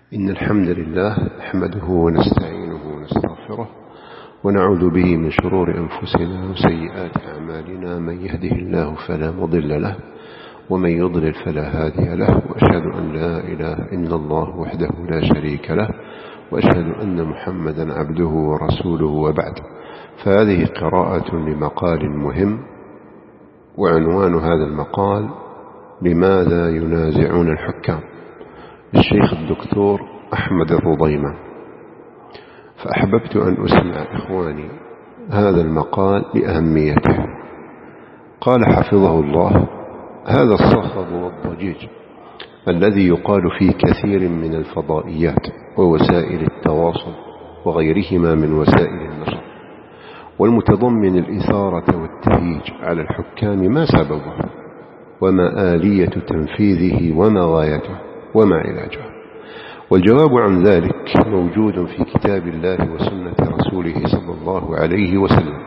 إن الحمد لله نحمده ونستعينه ونستغفره ونعوذ به من شرور أنفسنا وسيئات أعمالنا. من يهده الله فلا مضل له ومن يضلل فلا هادي له، وأشهد أن لا إله إلا الله وحده لا شريك له، وأشهد أن محمدا عبده ورسوله. وبعد، فهذه قراءة لمقال مهم، وعنوان هذا المقال: لماذا ينازعون الحكام؟ للشيخ الدكتور أحمد الرضيمة. فأحببت أن أسمع إخواني هذا المقال لأهميته. قال حفظه الله: هذا الصخب والضجيج الذي يقال فيه كثير من الفضائيات ووسائل التواصل وغيرهما من وسائل النشر، والمتضمن الإثارة والتهييج على الحكام، ما سببه وما آلية تنفيذه وما غايته وما علاجه؟ والجواب عن ذلك موجود في كتاب الله وسنة رسوله صلى الله عليه وسلم،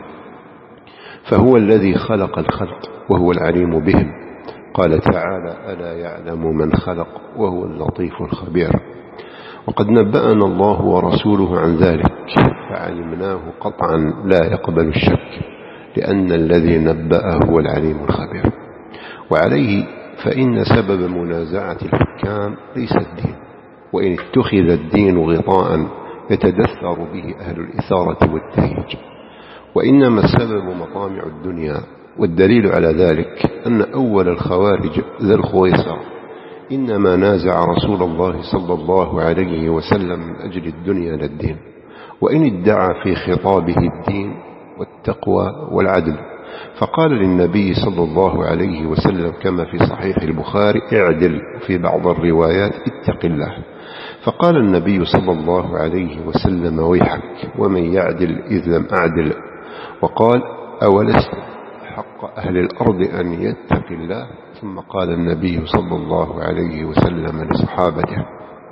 فهو الذي خلق الخلق وهو العليم بهم. قال تعالى: ألا يعلم من خلق وهو اللطيف الخبير. وقد نبأنا الله ورسوله عن ذلك، فعلمناه قطعا لا يقبل الشك، لأن الذي نبأه هو العليم الخبير. وعليه فإن سبب منازعة الحكام ليس الدين، وإن اتخذ الدين غطاء يتدثر به أهل الإثارة والتهيج، وإنما السبب مطامع الدنيا. والدليل على ذلك أن أول الخوارج ذا الخويصر إنما نازع رسول الله صلى الله عليه وسلم من أجل الدنيا لا الدين، وإن ادعى في خطابه الدين والتقوى والعدل، فقال للنبي صلى الله عليه وسلم كما في صحيح البخاري: اعدل، في بعض الروايات اتق الله. فقال النبي صلى الله عليه وسلم: ويحك، ومن يعدل إذ لم أعدل؟ وقال: أولست حق أهل الأرض أن يتق الله؟ ثم قال النبي صلى الله عليه وسلم لصحابته: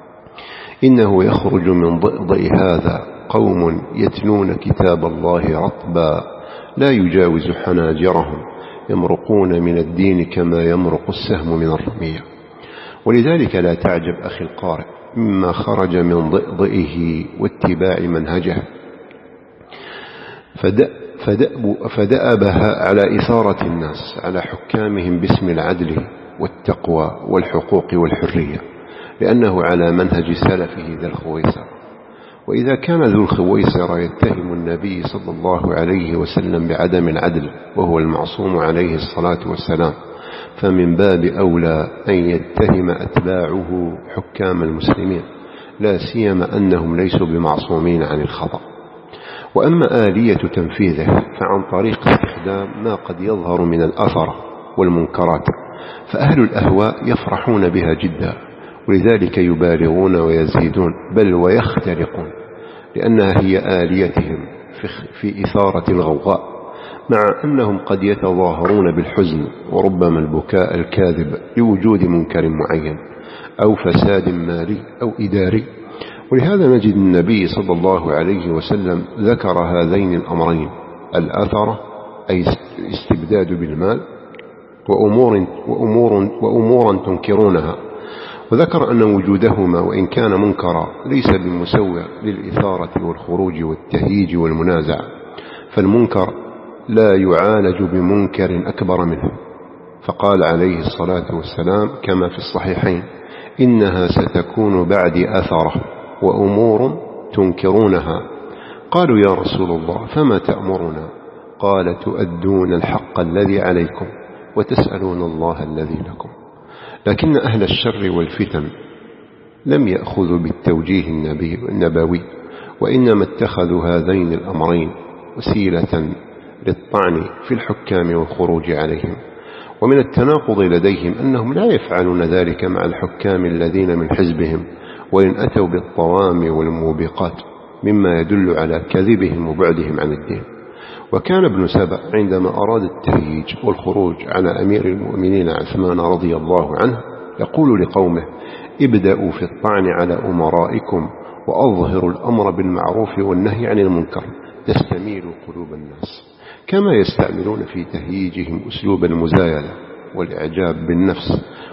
إنه يخرج من ضئضئ هذا قوم يتلون كتاب الله رطبا لا يجاوز حناجرهم، يمرقون من الدين كما يمرق السهم من الرمية. ولذلك لا تعجب أخي القارئ مما خرج من ضئضئه واتباع منهجه، فدأبها على إثارة الناس على حكامهم باسم العدل والتقوى والحقوق والحرية، لأنه على منهج سلفه ذا الخويصر. وإذا كان ذو الخويصر يتهم النبي صلى الله عليه وسلم بعدم العدل وهو المعصوم عليه الصلاة والسلام، فمن باب أولى أن يتهم أتباعه حكام المسلمين، لا سيما أنهم ليسوا بمعصومين عن الخطأ. وأما آلية تنفيذه فعن طريق استخدام ما قد يظهر من الأثر والمنكرات، فأهل الأهواء يفرحون بها جدا، ولذلك يبالغون ويزيدون بل ويخترقون، لأنها هي آليتهم في إثارة الغوغاء، مع أنهم قد يتظاهرون بالحزن وربما البكاء الكاذب لوجود منكر معين أو فساد مالي أو إداري. ولهذا نجد النبي صلى الله عليه وسلم ذكر هذين الأمرين: الأثرة أي استبداد بالمال، وأمور تنكرونها. وذكر أن وجودهما وإن كان منكرا ليس بمسوغ للإثارة والخروج والتهييج والمنازعة، فالمنكر لا يعالج بمنكر أكبر منه. فقال عليه الصلاة والسلام كما في الصحيحين: إنها ستكون بعد أثرة وأمور تنكرونها. قالوا: يا رسول الله فما تأمرنا؟ قال: تؤدون الحق الذي عليكم وتسألون الله الذي لكم. لكن أهل الشر والفتن لم يأخذوا بالتوجيه النبوي، وإنما اتخذوا هذين الأمرين وسيلة للطعن في الحكام والخروج عليهم. ومن التناقض لديهم أنهم لا يفعلون ذلك مع الحكام الذين من حزبهم، وإن أتوا بالطوام والموبقات، مما يدل على كذبهم وبعدهم عن الدين. وكان ابن سبأ عندما أراد التهييج والخروج على أمير المؤمنين عثمان رضي الله عنه يقول لقومه: ابدأوا في الطعن على أمرائكم وأظهروا الأمر بالمعروف والنهي عن المنكر تستميلوا قلوب الناس. كما يستعملون في تهييجهم أسلوب المزايدة والإعجاب بالنفس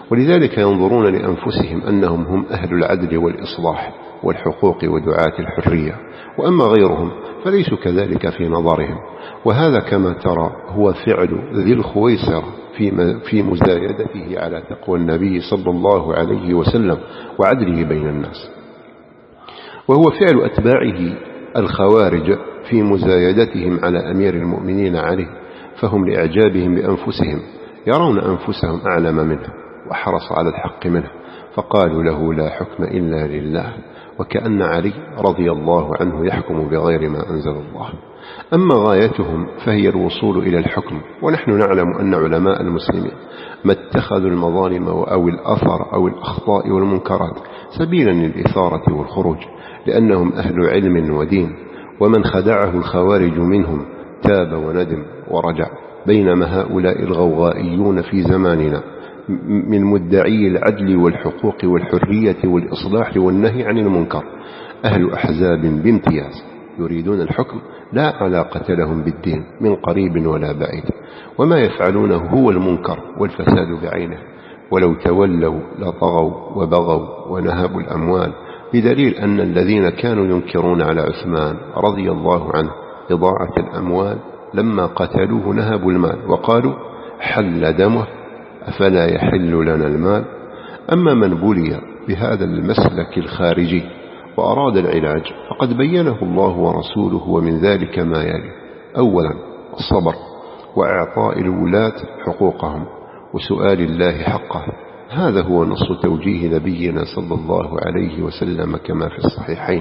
ولذلك ينظرون لأنفسهم أنهم هم أهل العدل والإصلاح والحقوق ودعاة الحرية، وأما غيرهم فليسوا كذلك في نظرهم. وهذا كما ترى هو فعل ذي الخويصرة في مزايدته على تقوى النبي صلى الله عليه وسلم وعدله بين الناس، وهو فعل أتباعه الخوارج في مزايدتهم على أمير المؤمنين عليه، فهم لإعجابهم بأنفسهم يرون أنفسهم أعلم منه وأحرص على الحق منه، فقالوا له لا حكم إلا لله، وكأن علي رضي الله عنه يحكم بغير ما أنزل الله. أما غايتهم فهي الوصول إلى الحكم، ونحن نعلم أن علماء المسلمين ما اتخذوا المظالم أو الأثر أو الأخطاء والمنكرات سبيلا للإثارة والخروج، لأنهم أهل علم ودين، ومن خدعه الخوارج منهم تاب وندم ورجع، بينما هؤلاء الغوغائيون في زماننا من مدعي العدل والحقوق والحرية والإصلاح والنهي عن المنكر أهل أحزاب بامتياز يريدون الحكم لا علاقة لهم بالدين من قريب ولا بعيد، وما يفعلونه هو المنكر والفساد بعينه، ولو تولوا لطغوا وبغوا ونهبوا الأموال، بدليل أن الذين كانوا ينكرون على عثمان رضي الله عنه إضاعة الأموال لما قتلوه نهبوا المال وقالوا حل دمه أفلا يحل لنا المال. أما من بلي بهذا المسلك الخارجي وأراد العلاج فقد بينه الله ورسوله، ومن ذلك ما يلي: أولا الصبر وإعطاء الولاة حقوقهم وسؤال الله حقه، هذا هو نص توجيه نبينا صلى الله عليه وسلم كما في الصحيحين: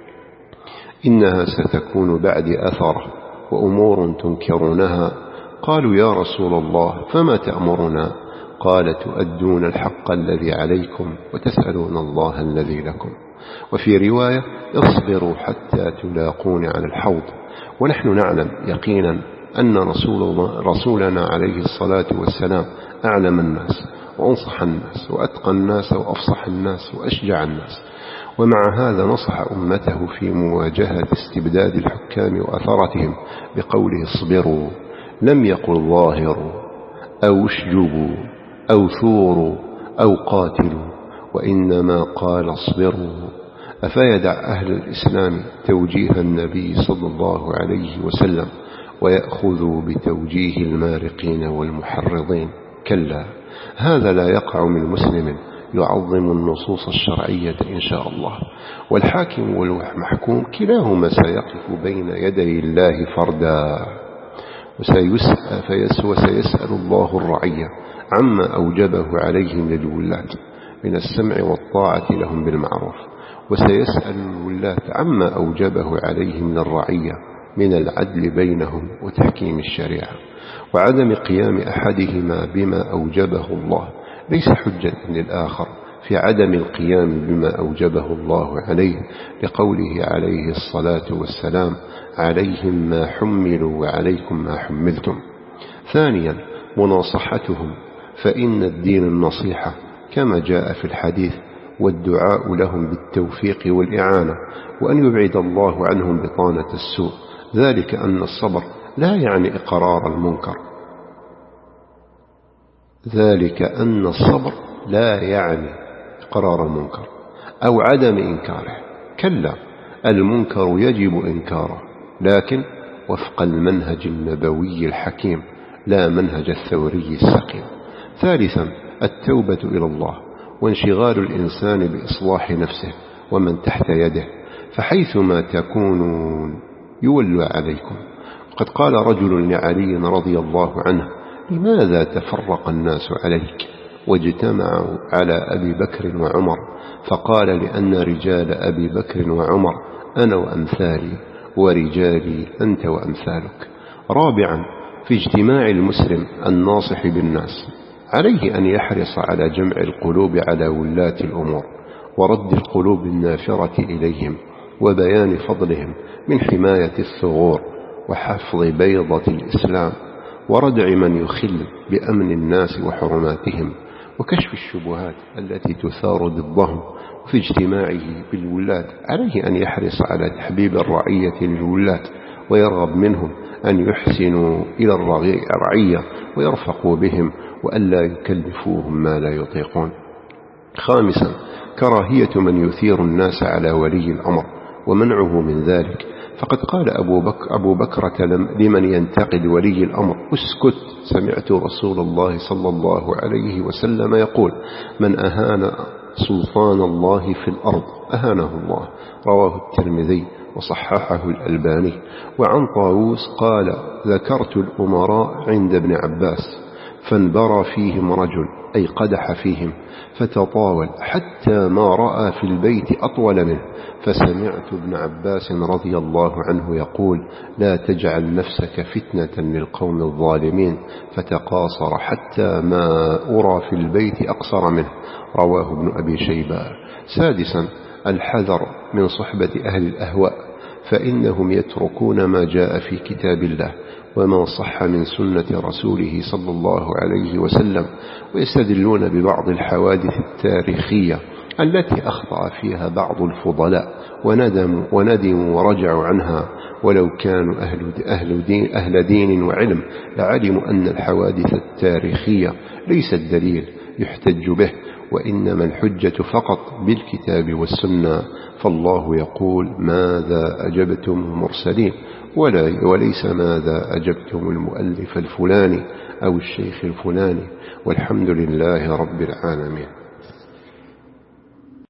إنها ستكون بعد أثرة وأمور تنكرونها. قالوا يا رسول الله فما تأمرنا؟ قال تؤدون الحق الذي عليكم وتسألون الله الذي لكم. وفي رواية اصبروا حتى تلاقون على الحوض. ونحن نعلم يقينا أن رسولنا عليه الصلاة والسلام أعلم الناس وأنصح الناس وأتقى الناس وأفصح الناس وأشجع الناس، ومع هذا نصح أمته في مواجهة استبداد الحكام وأثرتهم بقوله اصبروا، لم يقل ظاهروا أو اشجبوا أو ثوروا أو قاتلوا، وإنما قال اصبروا. أفيدع أهل الإسلام توجيه النبي صلى الله عليه وسلم ويأخذوا بتوجيه المارقين والمحرضين؟ كلا، هذا لا يقع من مسلم يعظم النصوص الشرعية إن شاء الله. والحاكم والمحكوم كلاهما سيقف بين يدي الله فردا، وسيسأل الله الرعية عما أوجبه عليهم للولاة من السمع والطاعة لهم بالمعروف، وسيسأل الولاة عما أوجبه عليهم للرعية من العدل بينهم وتحكيم الشريعة، وعدم قيام أحدهما بما أوجبه الله ليس حجة للآخر في عدم القيام بما أوجبه الله عليه، لقوله عليه الصلاة والسلام: عليهم ما حملوا وعليكم ما حملتم. ثانيا مناصحتهم، فإن الدين النصيحة كما جاء في الحديث، والدعاء لهم بالتوفيق والإعانة، وأن يبعد الله عنهم بطانة السوء، ذلك أن الصبر لا يعني إقرار المنكر، ذلك أن الصبر لا يعني إقرار المنكر أو عدم إنكاره، كلا، المنكر يجب إنكاره، لكن وفق المنهج النبوي الحكيم لا منهج الثوري السقيم. ثالثا التوبة إلى الله وانشغال الإنسان بإصلاح نفسه ومن تحت يده، فحيثما تكونون يولى عليكم. قد قال رجل لعلي رضي الله عنه: لماذا تفرق الناس عليك واجتمعوا على أبي بكر وعمر؟ فقال: لأن رجال أبي بكر وعمر أنا وأمثالي، ورجالي أنت وأمثالك. رابعا في اجتماع المسلم الناصح بالناس عليه أن يحرص على جمع القلوب على ولاة الأمور ورد القلوب النافرة إليهم وبيان فضلهم من حماية الثغور وحفظ بيضة الإسلام وردع من يخل بأمن الناس وحرماتهم وكشف الشبهات التي تثار ضدهم. وفي اجتماعه بالولاة عليه أن يحرص على تحبيب الرعية للولاة ويرغب منهم أن يحسنوا إلى الرعية ويرفقوا بهم وألا يكلفوهم ما لا يطيقون. خامسا، كراهية من يثير الناس على ولي الأمر ومنعه من ذلك. فقد قال أبو بكرة لمن ينتقد ولي الأمر: اسكت، سمعت رسول الله صلى الله عليه وسلم يقول: من أهان سلطان الله في الأرض أهانه الله. رواه الترمذي وصححه الألباني. وعن طاووس قال: ذكرت الأمراء عند ابن عباس فانبرى فيهم رجل، أي قدح فيهم، فتطاول حتى ما رأى في البيت أطول منه، فسمعت ابن عباس رضي الله عنه يقول: لا تجعل نفسك فتنة للقوم الظالمين، فتقاصر حتى ما أرى في البيت أقصر منه. رواه ابن أبي شيبة. سادسا، الحذر من صحبة أهل الأهواء، فإنهم يتركون ما جاء في كتاب الله وما صح من سنة رسوله صلى الله عليه وسلم، ويستدلون ببعض الحوادث التاريخية التي أخطأ فيها بعض الفضلاء وندموا ورجعوا عنها. ولو كانوا أهل دين وعلم لعلموا أن الحوادث التاريخية ليست دليل يحتج به، وإنما الحجة فقط بالكتاب والسنة. فالله يقول: ماذا أجبتم المرسلين، وليس ماذا أجبتم المؤلف الفلاني أو الشيخ الفلاني. والحمد لله رب العالمين.